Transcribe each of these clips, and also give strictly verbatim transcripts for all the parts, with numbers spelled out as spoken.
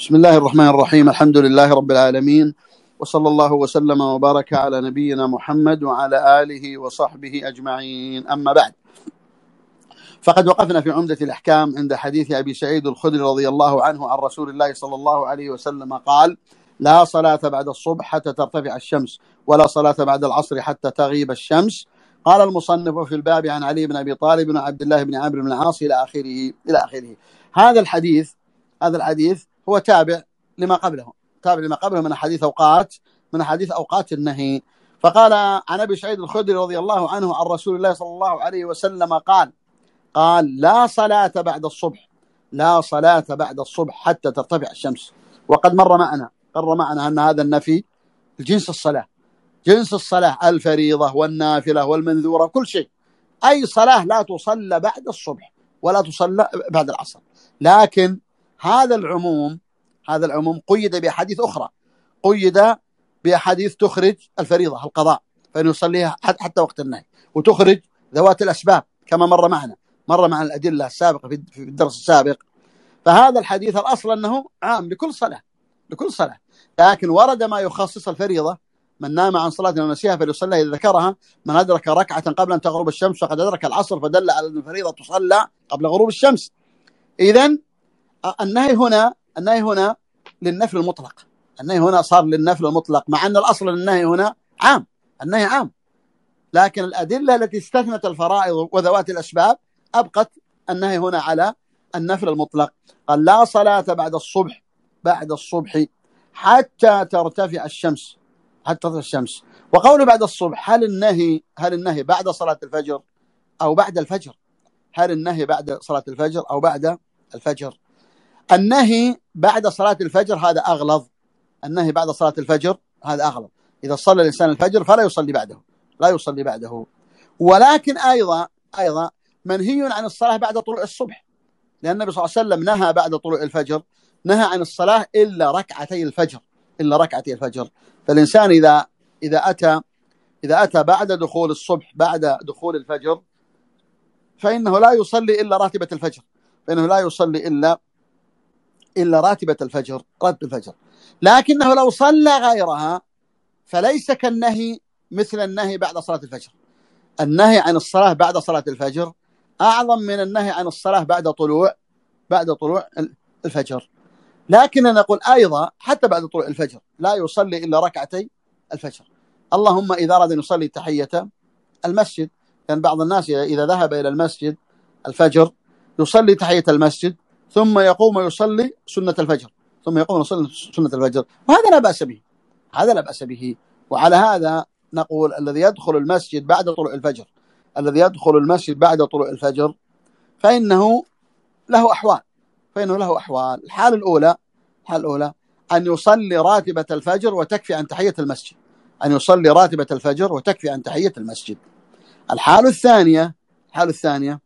بسم الله الرحمن الرحيم. الحمد لله رب العالمين، وصلى الله وسلم وبارك على نبينا محمد وعلى آله وصحبه أجمعين. أما بعد، فقد وقفنا في عمدة الأحكام عند حديث أبي سعيد الخدري رضي الله عنه عن رسول الله صلى الله عليه وسلم قال: لا صلاة بعد الصبح حتى ترتفع الشمس، ولا صلاة بعد العصر حتى تغيب الشمس. قال المصنف في الباب عن علي بن أبي طالب وعبد الله بن عمرو بن العاص إلى آخره إلى آخره. هذا الحديث هذا الحديث هو تابع لما قبله تابع لما قبله من حديث أوقات من حديث أوقات النهي. فقال عن أبي سعيد الخدري رضي الله عنه عن رسول الله صلى الله عليه وسلم قال قال لا صلاة بعد الصبح لا صلاة بعد الصبح حتى ترتفع الشمس. وقد مر معنا مر معنا أن هذا النفي جنس الصلاة جنس الصلاة الفريضة والنافلة والمنذورة، كل شيء. أي صلاة لا تصلى بعد الصبح ولا تصلى بعد العصر. لكن هذا العموم هذا العموم قيد بأحاديث أخرى، قيد بأحاديث تخرج الفريضة القضاء فإنه يصليها حتى وقت النهي، وتخرج ذوات الأسباب كما مر معنا مر مع الأدلة السابقة في الدرس السابق. فهذا الحديث الأصل أنه عام لكل صلاة لكل صلاة لكن ورد ما يخصص الفريضة: من نام عن صلاة ونسيها فليصلى إذا ذكرها، من أدرك ركعة قبل أن تغرب الشمس فقد أدرك العصر، فدل على أن الفريضة تصلى قبل غروب الشمس. إذن النهي هنا النهي هنا للنفل المطلق النهي هنا صار للنفل المطلق، مع أن الأصل النهي هنا عام النهي عام لكن الأدلة التي استثنت الفرائض وذوات الأسباب أبقت النهي هنا على النفل المطلق. قال: لا صلاة بعد الصبح بعد الصبح حتى ترتفع الشمس حتى ترتفع الشمس. وقوله بعد الصبح، هل النهي هل النهي بعد صلاة الفجر أو بعد الفجر؟ هل النهي بعد صلاة الفجر أو بعد الفجر؟ النهي بعد صلاة الفجر هذا أغلظ النهي بعد صلاة الفجر هذا أغلظ. إذا صلى الإنسان الفجر فلا يصلي بعده لا يصلي بعده. ولكن أيضا أيضا منهي عن الصلاة بعد طلوع الصبح، لأن النبي صلى الله عليه وسلم نهى بعد طلوع الفجر نهى عن الصلاة إلا ركعتي الفجر إلا ركعتي الفجر. فالإنسان إذا إذا أتى إذا أتى بعد دخول الصبح بعد دخول الفجر فإنه لا يصلي إلا راتبة الفجر فإنه لا يصلي إلا إلا راتبة الفجر راتبة الفجر لكنه لو صلى غيرها فليس كالنهي مثل النهي بعد صلاة الفجر. النهي عن الصلاة بعد صلاة الفجر أعظم من النهي عن الصلاة بعد طلوع بعد طلوع الفجر. لكن نقول أيضا حتى بعد طلوع الفجر لا يصلي إلا ركعتي الفجر، اللهم إذا أراد أن يصلي تحية المسجد. لأن بعض الناس إذا ذهب إلى المسجد الفجر يصلي تحية المسجد ثم يقوم يصلي سنة الفجر ثم يقوم يصلي سنة الفجر، وهذا لا بأس به هذا لا بأس به. وعلى هذا نقول الذي يدخل المسجد بعد طلوع الفجر الذي يدخل المسجد بعد طلوع الفجر فإنه له أحوال فإنه له أحوال الحال الأولى الحال الأولى أن يصلي راتبة الفجر وتكفي عن تحية المسجد أن يصلي راتبة الفجر وتكفي عن تحية المسجد. الحال الثانية الحال الثانية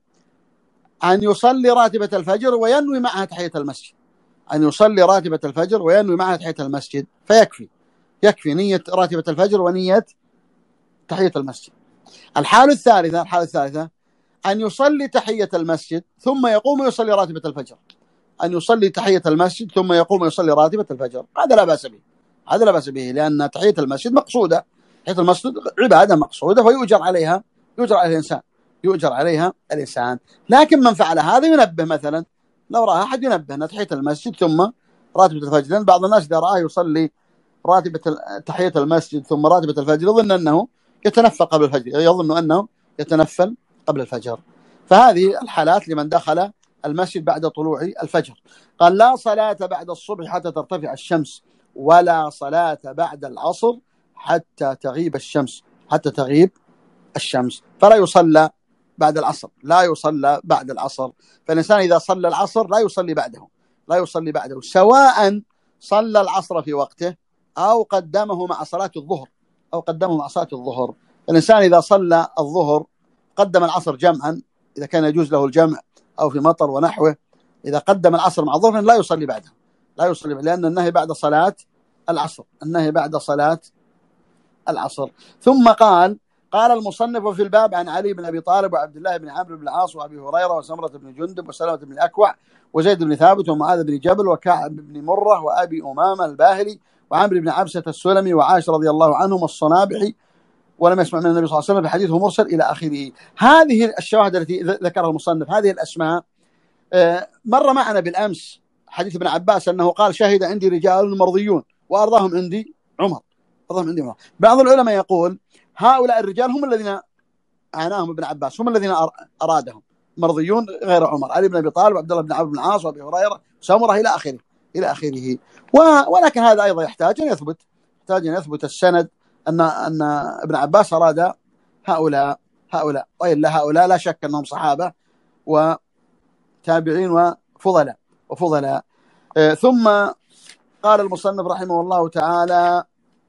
أن يصلي راتبة الفجر وينوي معها تحية المسجد أن يصلي راتبة الفجر وينوي معها تحية المسجد فيكفي يكفي نية راتبة الفجر ونية تحية المسجد. الحال الثالثة الحالة الثالثة أن يصلي تحية المسجد ثم يقوم يصلي راتبة الفجر أن يصلي تحية المسجد ثم يقوم يصلي راتبة الفجر. هذا لا بأس به هذا لا بأس به لأن تحية المسجد مقصودة تحية المسجد عبادة مقصودة ويؤجر عليها يؤجر عليها الإنسان يؤجر عليها الإنسان. لكن من فعل هذا ينبه، مثلا لو رأى أحد ينبه أن تحية المسجد ثم راتبة الفجر، لأن بعض الناس إذا رآه يصلي راتبة تحية المسجد ثم راتبة الفجر يظن أنه يتنفل قبل الفجر يظن أنه يتنفل قبل الفجر. فهذه الحالات لمن دخل المسجد بعد طلوع الفجر. قال: لا صلاة بعد الصبح حتى ترتفع الشمس، ولا صلاة بعد العصر حتى تغيب الشمس حتى تغيب الشمس. فلا يصلى بعد العصر لا يصلى بعد العصر فالإنسان إذا صلى العصر لا يصلي بعده لا يصلي بعده سواء صلى العصر في وقته أو قدمه مع صلاة الظهر أو قدمه مع صلاة الظهر. الإنسان إذا صلى الظهر قدم العصر جمعا إذا كان يجوز له الجمع أو في مطر ونحوه، إذا قدم العصر مع الظهر لا يصلي بعده لا يصلي بعده لأن النهي بعد صلاة العصر النهي بعد صلاة العصر. ثم قال: قال المصنف: وفي الباب عن علي بن أبي طالب وعبد الله بن عمرو بن العاص وأبي هريرة وسمرة بن جندب وسلمة بن الأكوع وزيد بن ثابت ومعاذ بن جبل وكعب بن مرة وأبي أمامة الباهلي وعمرو بن عبسة السلمي وعائشة رضي الله عنهم الصنابحي ولم يسمع من النبي صلى الله عليه وسلم بحديثه مرسل إلى آخره. هذه الشواهد التي ذكرها المصنف، هذه الأسماء مر معنا بالأمس حديث ابن عباس أنه قال: شهد عندي رجال مرضيون وأرضاهم عندي عمر. أرضاهم عندي عمر. بعض العلماء يقول هؤلاء الرجال هم الذين عناهم ابن عباس، هم الذين أرادهم، مرضيون غير عمر، علي بن أبي طالب وعبد الله بن عمرو بن العاص وأبي هريرة سمرة إلى آخره إلى آخره. ولكن هذا أيضا يحتاج أن يثبت يحتاج أن يثبت السند أن أن ابن عباس أراد هؤلاء هؤلاء وإلا هؤلاء لا شك أنهم صحابة وتابعين وفضلاء وفضلاء. آه ثم قال المصنف رحمه الله تعالى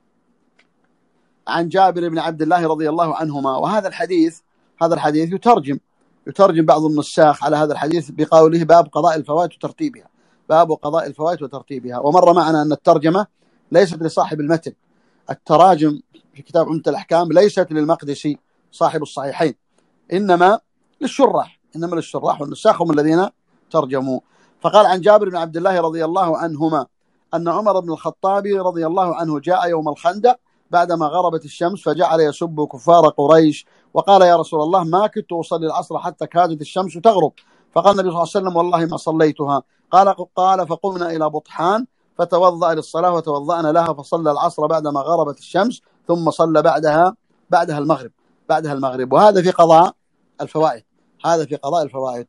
عن جابر بن عبد الله رضي الله عنهما، وهذا الحديث هذا الحديث يترجم يترجم بعض النساخ على هذا الحديث بقوله: باب قضاء الفوائت وترتيبها. باب قضاء الفوائت وترتيبها. ومر معنا أن الترجمة ليست لصاحب المتن، التراجم في كتاب عمدة الأحكام ليست للمقدسي صاحب الصحيحين، إنما للشراح إنما للشراح والنساخ هم الذين ترجموا. فقال عن جابر بن عبد الله رضي الله عنهما أن عمر بن الخطاب رضي الله عنه جاء يوم الخندق بعدما غربت الشمس فجعل يسب كفار قريش وقال: يا رسول الله، ما كنت أصلي العصر حتى كادت الشمس تغرب. فقال النبي صلى الله عليه وسلم: والله ما صليتها. قال قال فقمنا إلى بطحان فتوضأ للصلاة وتوضأنا لها فصلى العصر بعدما غربت الشمس ثم صلى بعدها بعدها المغرب بعدها المغرب. وهذا في قضاء الفوائد هذا في قضاء الفوائد.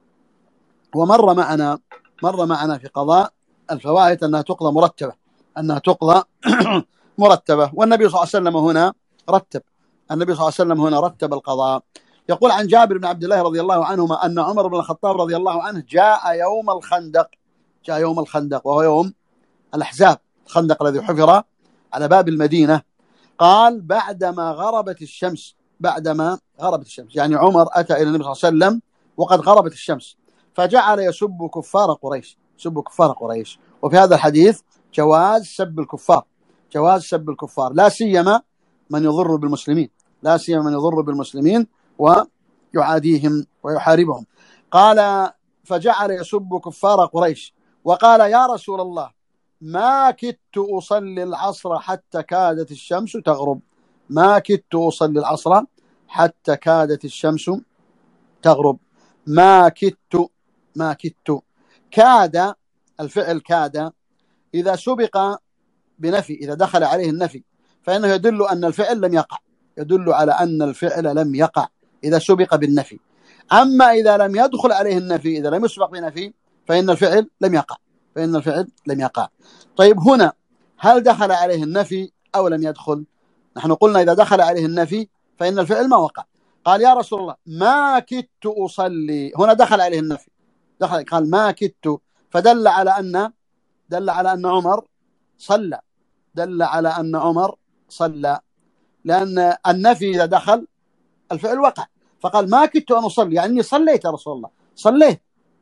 ومر معنا مر معنا في قضاء الفوائد أنها تقضى مرتبة أنها تقضى مرتبة والنبي صلى الله عليه وسلم هنا رتب النبي صلى الله عليه وسلم هنا رتب القضاء. يقول عن جابر بن عبد الله رضي الله عنهما أن عمر بن الخطاب رضي الله عنه جاء يوم الخندق جاء يوم الخندق وهو يوم الأحزاب، الخندق الذي حفر على باب المدينة. قال: بعدما غربت الشمس بعدما غربت الشمس يعني عمر أتى إلى النبي صلى الله عليه وسلم وقد غربت الشمس، فجعل يسب كفار قريش سب كفار قريش. وفي هذا الحديث جواز سب الكفار جواز سب الكفار لا سيما من يضر بالمسلمين لا سيما من يضر بالمسلمين ويعاديهم ويحاربهم. قال: فجعل يسب كفار قريش وقال: يا رسول الله، ما كدت أصلي العصر حتى كادت الشمس تغرب ما كدت أصلي العصر حتى كادت الشمس تغرب ما كدت ما كدت كاد، الفعل كاد إذا سبق بنفي، إذا دخل عليه النفي فإنه يدل أن الفعل لم يقع يدل على أن الفعل لم يقع إذا سبق بالنفي. أما إذا لم يدخل عليه النفي، إذا لم يسبق بنفي، فإن الفعل لم يقع فإن الفعل لم يقع. طيب هنا هل دخل عليه النفي أو لم يدخل؟ نحن قلنا إذا دخل عليه النفي فإن الفعل ما وقع. قال: يا رسول الله، ما كدت أصلي. هنا دخل عليه النفي دخل قال: ما كدت، فدل على أن دل على أن عمر صلى دل على أن عمر صلى لأن النفي إذا دخل الفعل وقع. فقال: ما كدت أن أصلي، يعني أني صليت يا رسول الله صليت،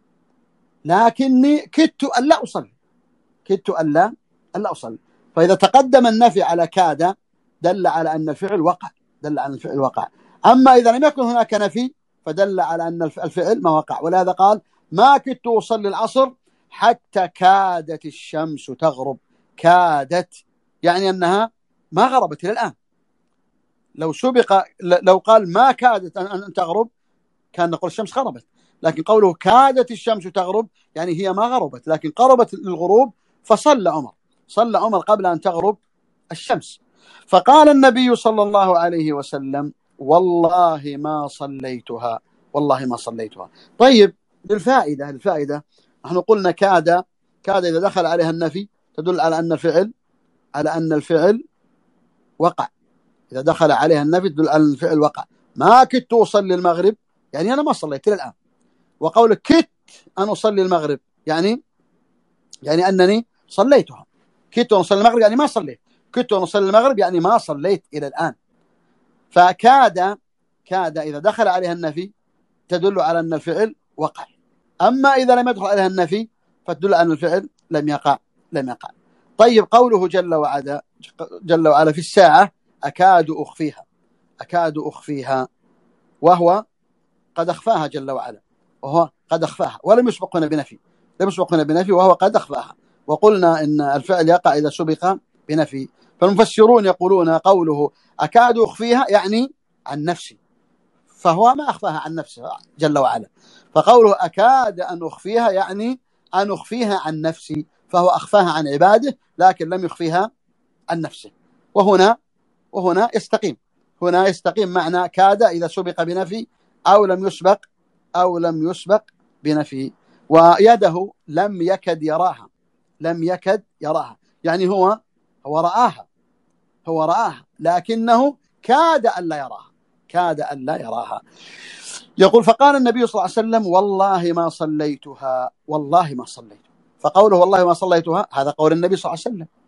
لكني كدت أن لا أصلي كدت أن لا أن لا أصلي. فإذا تقدم النفي على كاد دل على أن الفعل وقع دل على الفعل وقع. أما إذا لم يكن هناك نفي فدل على أن الفعل ما وقع. ولهذا قال: ما كدت أصلي العصر حتى كادت الشمس تغرب. كادت يعني أنها ما غربت إلى الآن. لو سبق لو قال ما كادت أن تغرب كان نقول الشمس غربت، لكن قوله كادت الشمس تغرب يعني هي ما غربت لكن قربت للغروب، فصلى عمر صلى عمر قبل أن تغرب الشمس. فقال النبي صلى الله عليه وسلم: والله ما صليتها والله ما صليتها. طيب للفائدة للفائدة نحن قلنا كاد كاد إذا دخل عليها النفي تدل على أن الفعل على أن الفعل وقع. إذا دخل عليها النفي تدل على أن الفعل وقع. ما كدت أصلي المغرب يعني أنا ما صليت إلى الآن. وقولك كدت أن أصلي المغرب يعني يعني أنني صليتها. كدت أن أصلي المغرب يعني ما صليت كدت أن أصلي المغرب يعني ما صليت إلى الآن. فكاد كاد إذا دخل عليها النفي تدل على أن الفعل وقع. أما إذا لم يدخل عليها النفي فتدل على أن الفعل لم يقع لم يقع. طيب قوله جل وعلا جل وعلا في الساعة أكاد أخفيها أكاد أخفيها، وهو قد أخفاها جل وعلا، وهو قد أخفاها ولم يسبق هنا بنفي، لم يسبق هنا بنفي وهو قد أخفاها. وقلنا إن الفعل يقع إذا سبق بنفي. فالمفسرون يقولون قوله أكاد أخفيها يعني عن نفسي، فهو ما أخفاها عن نفسه جل وعلا. فقوله أكاد أن أخفيها يعني أن أخفيها عن نفسي، فهو أخفاها عن عباده لكن لم يخفيها عن نفسه. وهنا وهنا يستقيم، هنا يستقيم معنى كاد إذا سبق بنفي أو لم يسبق أو لم يسبق بنفي. ويده لم يكد يراها، لم يكد يراها يعني هو هو رآها، هو رآها لكنه كاد أن لا يراها، كاد أن لا يراها. يقول فقال النبي صلى الله عليه وسلم والله ما صليتها، والله ما صليت. فقوله والله ما صليتها هذا قول النبي صلى الله عليه وسلم.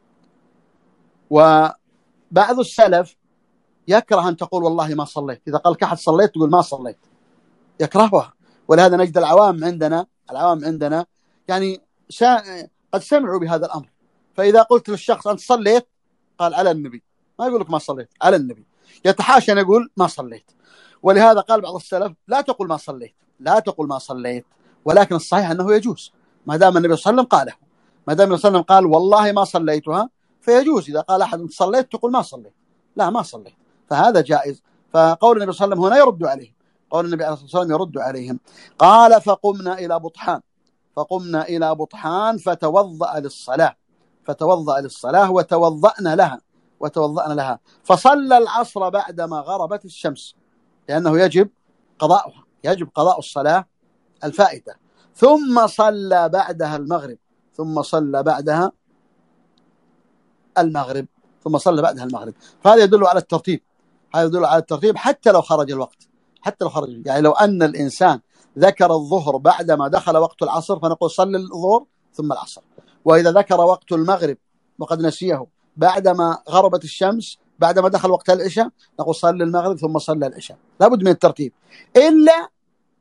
وبعض السلف يكره أن تقول والله ما صليت، إذا قال كحد صليت تقول ما صليت، يكرهها. ولهذا نجد العوام عندنا العوام عندنا يعني شا... قد سمعوا بهذا الأمر. فإذا قلت للشخص أنت صليت قال على النبي، ما يقول لك ما صليت، على النبي، يتحاشى أن يقول ما صليت. ولهذا قال بعض السلف لا تقول ما صليت، لا تقول ما صليت، ولكن الصحيح أنه يجوز ما دام النبي صلى الله عليه وسلم قاله، ما دام النبي صلى الله عليه وسلم قال والله ما صليتها فيجوز. إذا قال أحد صليت تقول ما صليت، لا ما صليت، فهذا جائز. فقول النبي صلى الله عليه وسلم هنا يرد عليهم، قول النبي صلى الله عليه وسلم يرد عليهم. قال فقمنا إلى بطحان، فقمنا إلى بطحان فتوضأ للصلاة، فتوضأ للصلاة وتوضأنا لها، وتوضأنا لها فصلى العصر بعدما غربت الشمس، لأنه يجب قضاؤها، يجب قضاء الصلاة الفائتة. ثم صلى بعدها المغرب، ثم صلى بعدها المغرب، ثم صلى بعدها المغرب. فهذا يدل على الترتيب، هذا يدل على الترتيب حتى لو خرج الوقت، حتى لو خرج. يعني لو أن الإنسان ذكر الظهر بعدما دخل وقت العصر فنقول صلي الظهر ثم العصر. وإذا ذكر وقت المغرب وقد نسيه بعدما غربت الشمس بعدما دخل وقت العشاء نقول صلي المغرب ثم صلى العشاء. لابد من الترتيب إلا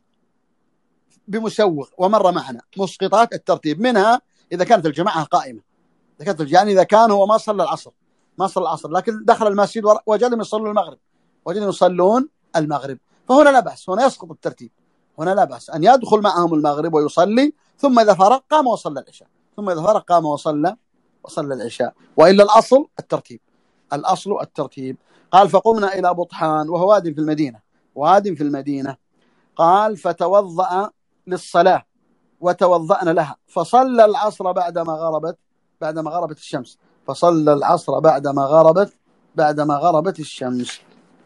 بمسوغ، ومر معنا مسقطات الترتيب، منها إذا كانت الجماعة قائمة، إذا كانت يعني إذا كان هو ما صلى العصر ما صلى العصر لكن دخل المسجد وجدهم يصلون المغرب، وجدهم يصلون المغرب، فهنا لا بأس، هنا يسقط الترتيب، هنا لا بأس أن يدخل معهم المغرب ويصلي، ثم إذا فرق قام وصلى العشاء، ثم إذا فرق قام وصلى وصلى العشاء. وإلا الأصل الترتيب، الأصل الترتيب. قال فقمنا إلى بطحان وهو واد في المدينة، واد في المدينة. قال فتوضأ للصلاة وتوضأنا لها فصلى العصر بعدما غربت بعدما غربت الشمس، فصلى العصر بعدما غربت بعدما غربت الشمس.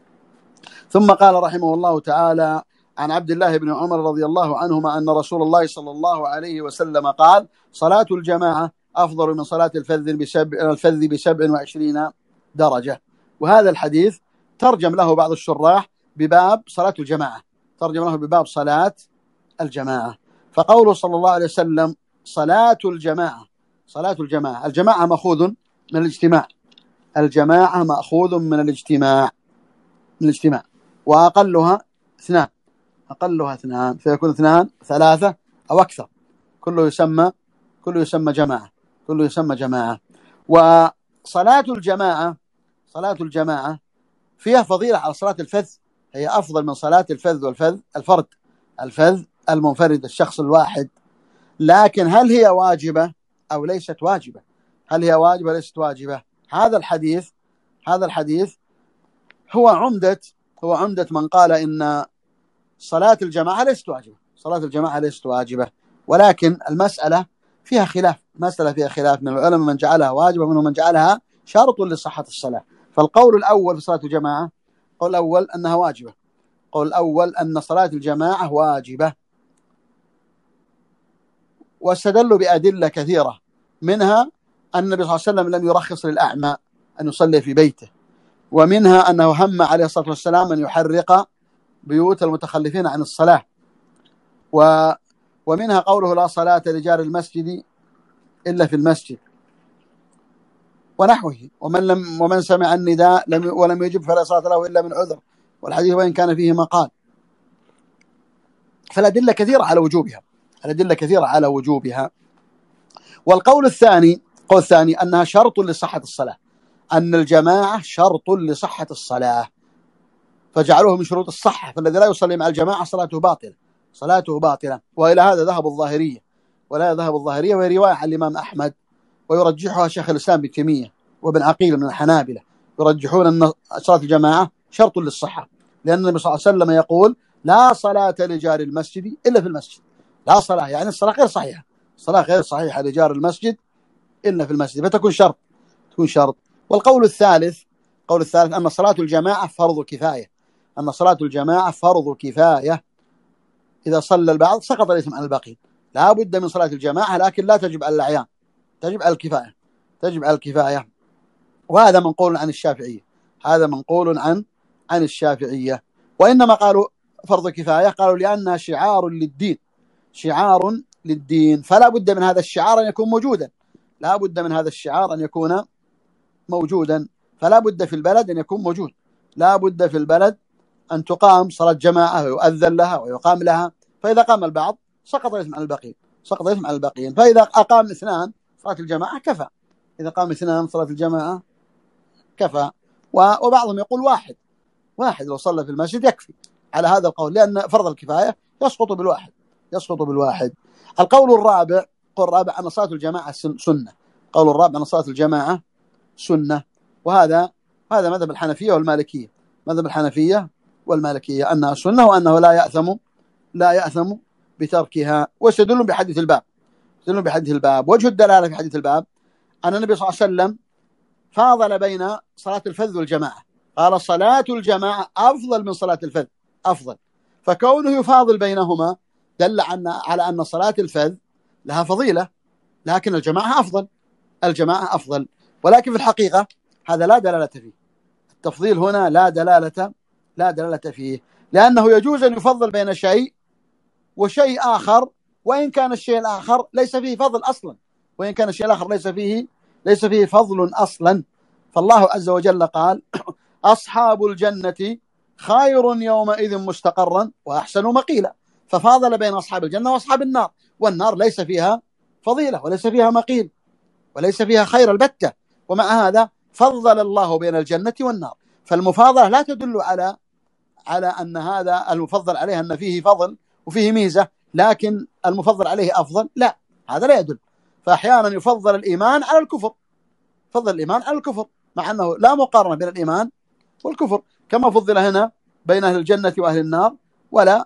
ثم قال رحمه الله تعالى عن عبد الله بن عمر رضي الله عنهما أن رسول الله صلى الله عليه وسلم قال صلاة الجماعة أفضل من صلاة الفذ بسبع, الفذ بسبع وعشرين درجة. وهذا الحديث ترجم له بعض الشراح بباب صلاة الجماعة، ترجم له بباب صلاة الجماعة. فقوله صلى الله عليه وسلم صلاة الجماعة، صلاة الجماعة، الجماعة مأخوذ من الاجتماع، الجماعة مأخوذ من الاجتماع، من الاجتماع، وأقلها اثنان، أقلها اثنان، فيكون اثنان ثلاثة أو أكثر، كله يسمى كله يسمى جماعة، كله يسمى جماعة. وصلاة الجماعة، صلاة الجماعة فيها فضيلة على صلاة الفذ، هي أفضل من صلاة الفذ والفذ الفرد، الفذ المنفرد الشخص الواحد. لكن هل هي واجبة أو ليست واجبة؟ هل هي واجبة ليست واجبة؟ هذا الحديث هذا الحديث هو عمدة هو عمدة من قال إن صلاة الجماعة ليست واجبة، صلاة الجماعة ليست واجبة. ولكن المسألة فيها خلاف، مسألة فيها خلاف من العلماء، من جعلها واجبة ومنهم من جعلها شرط لصحة الصلاة. فالقول الأول في صلاة الجماعة، القول الأول أنها واجبة، القول الأول أن صلاة الجماعة واجبة، واستدلوا بأدلة كثيرة، منها أن النبي صلى الله عليه وسلم لم يرخص للأعمى أن يصلي في بيته، ومنها أنه هم عليه الصلاة والسلام أن يحرق بيوت المتخلفين عن الصلاة، و ومنها قوله لا صلاة لجار المسجد إلا في المسجد ونحوه، ومن لم ومن سمع النداء لم ولم يجب فلا صلاة له إلا من عذر، والحديث وإن كان فيه مقال. فالأدلة كثيرة على وجوبها، الأدلة كثيرة على وجوبها. والقول الثاني، قول الثاني أنها شرط لصحة الصلاة، أن الجماعة شرط لصحة الصلاة، فجعلوه من شروط الصحة، فالذي لا يصلي مع الجماعة صلاته باطلة، صلاته باطلة. وإلى هذا ذهب الظاهرية، ولا ذهب الظاهرية، وهي رواية عن الإمام أحمد، ويرجحها شيخ الإسلام ابن تيمية وابن عقيل من الحنابلة، يرجحون أن صلاة الجماعة شرط للصحة، لأن النبي صلى الله عليه وسلم يقول: لا صلاة لجار المسجد إلا في المسجد. لا صلاة يعني الصلاة غير صحيحة، الصلاة غير صحيحة لجار المسجد إلا في المسجد، فتكون شرط، تكون شرط. والقول الثالث، قول الثالث أن صلاة الجماعة فرض كفاية، أن صلاة الجماعة فرض كفاية، إذا صلى البعض سقط الإثم عن الباقين. لا بد من صلاة الجماعة، لكن لا تجب على الأعيان، تجب على الكفاية، تجب على الكفاية. وهذا منقول عن الشافعية، هذا منقول عن عن الشافعية. وإنما قالوا فرض كفاية، قالوا لأنها شعار للدين، شعار للدين، فلا بد من هذا الشعار أن يكون موجودا، لا بد من هذا الشعار أن يكون موجودا، فلا بد في البلد أن يكون موجود، لا بد في البلد أن تقام صلاة جماعة ويؤذن لها ويقام لها، فإذا قام البعض سقط الإثم عن الباقين، سقط الإثم عن الباقين. فإذا أقام اثنان صلاة الجماعة كفى، إذا قام اثنان صلاة الجماعة كفى. وبعضهم يقول واحد، واحد لو صلى في المسجد يكفي، على هذا القول، لأن فرض الكفاية يسقط بالواحد، يسقط بالواحد. القول الرابع، قول الرابع أن صلاة الجماعة سنة، قول الرابع أن صلاة الجماعة سنة، وهذا هذا مذهب الحنفية والمالكية، مذهب الحنفية والمالكية أنها سنة، وأنه لا يأثم لا يأثم بتركها. ويستدلون بحديث الباب، يستدلون بحديث الباب. وجه الدلالة في حديث الباب أن النبي صلى الله عليه وسلم فاضل بين صلاة الفذ والجماعة، قال: صلاة الجماعة أفضل من صلاة الفذ، أفضل. فكونه يفاضل بينهما دل على أن صلاة الفذ لها فضيلة، لكن الجماعة أفضل، الجماعة أفضل. ولكن في الحقيقة هذا لا دلالة فيه، التفضيل هنا لا دلالة لا دلالة فيه، لأنه يجوز أن يفضل بين شيء وشيء آخر، وإن كان الشيء الآخر ليس فيه فضل أصلا، وإن كان الشيء الآخر ليس فيه ليس فيه فضل أصلا. فالله عز وجل قال: أصحاب الجنة خير يومئذ مستقرا وأحسن مقيلا، ففاضل بين أصحاب الجنة وأصحاب النار، والنار ليس فيها فضيلة وليس فيها مقيل وليس فيها خير البتة، ومع هذا فضل الله بين الجنة والنار. فالمفاضلة لا تدل على على أن هذا المفضل عليه أن فيه فضل وفيه ميزة، لكن المفضل عليه أفضل، لا، هذا لا يدل. فأحيانا يفضل الإيمان على الكفر، فضل الإيمان على الكفر، مع أنه لا مقارنة بين الإيمان والكفر، كما فضل هنا بين أهل الجنة وأهل النار، ولا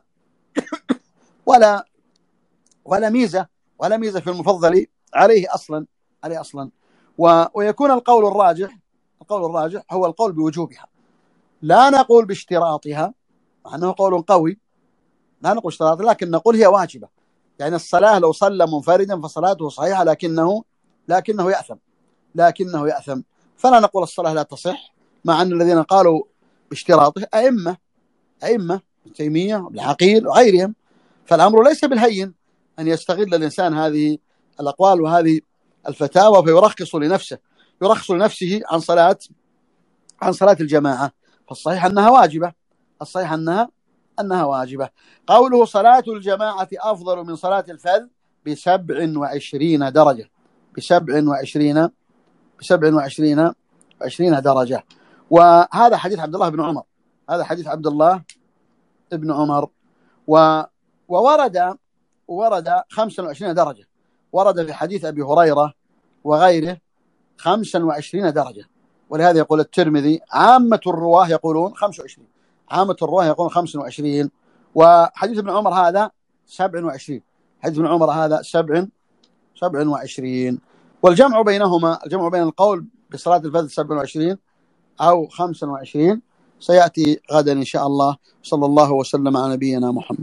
ولا ولا ميزة ولا ميزة في المفضل عليه أصلا عليه أصلا. ويكون القول الراجح القول الراجح هو القول بوجوبها، لا نقول باشتراطها، مع أنه قول قوي، لا نقول اشتراط، لكن نقول هي واجبة. يعني الصلاة لو صلى منفردا فصلاته صحيحة، لكنه لكنه يأثم لكنه يأثم فلا نقول الصلاة لا تصح، مع أن الذين قالوا باشتراطه أئمة أئمة ابن تيمية وابن عقيل وغيرهم. فالأمر ليس بالهين أن يستغل الإنسان هذه الأقوال وهذه الفتاوى فيرخص لنفسه يرخص لنفسه عن صلاة عن صلاة الجماعة. فالصحيح أنها واجبة، الصحيح أنها أنها واجبة. قوله: صلاة الجماعة أفضل من صلاة الفذ بسبع وعشرين درجة، بسبع وعشرين بسبع وعشرين وعشرين درجة. وهذا حديث عبد الله بن عمر، هذا حديث عبد الله بن عمر. و وورد ورد خمسة وعشرين درجة، ورد في حديث أبي هريرة وغيره خمسة وعشرين درجة. ولهذا يقول الترمذي: عامة الرواه يقولون خمسة وعشرين، عامة الرواه يقولون خمسة وعشرين. وحديث ابن عمر هذا سبع وعشرين، حديث ابن عمر هذا سبع سبع وعشرين. والجمع بينهما، الجمع بين القول بصلاة الفذ سبع وعشرين أو خمسة وعشرين سيأتي غدا إن شاء الله. صلى الله وسلم على نبينا محمد.